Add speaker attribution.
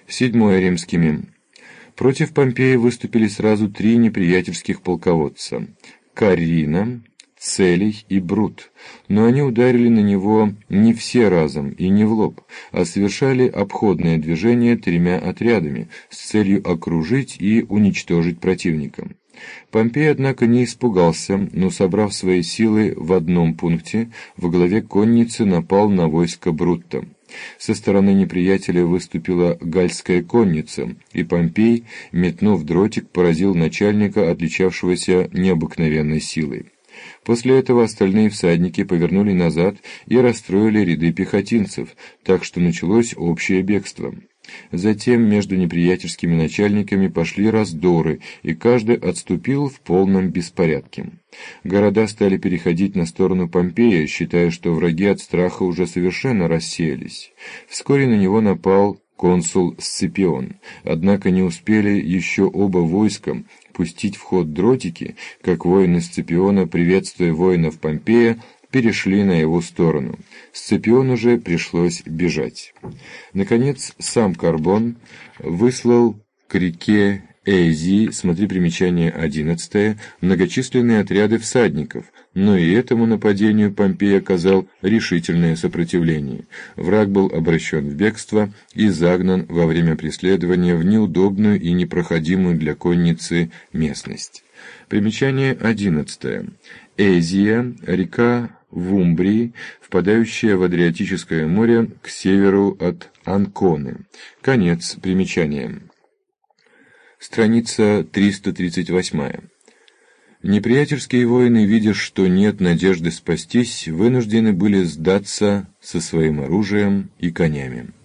Speaker 1: Седьмое римскими. Против Помпея выступили сразу три неприятельских полководца – Каррина, Целий и Брут, но они ударили на него не все разом и не в лоб, а совершали обходное движение тремя отрядами с целью окружить и уничтожить противника. Помпей, однако, не испугался, но, собрав свои силы в одном пункте, во главе конницы напал на войско Брутта. Со стороны неприятеля выступила гальская конница, и Помпей, метнув дротик, поразил начальника, отличавшегося необыкновенной силой. После этого остальные всадники повернули назад и расстроили ряды пехотинцев, так что началось общее бегство. Затем между неприятельскими начальниками пошли раздоры, и каждый отступил в полном беспорядке. Города стали переходить на сторону Помпея, считая, что враги от страха уже совершенно рассеялись. Вскоре на него напал консул Сципион, однако не успели еще оба войска пустить в ход дротики, как воины Сципиона, приветствуя воинов Помпея, перешли на его сторону. Сципиону же пришлось бежать. Наконец, сам Карбон выслал к реке Эзии, смотри примечание 11, многочисленные отряды всадников, но и этому нападению Помпей оказал решительное сопротивление. Враг был обращен в бегство и загнан во время преследования в неудобную и непроходимую для конницы местность. Примечание 11. Эзия, река в Умбрии, впадающая в Адриатическое море к северу от Анконы. Конец примечания. Страница 338. Неприятельские воины, видя, что нет надежды спастись, вынуждены были сдаться со своим оружием и конями.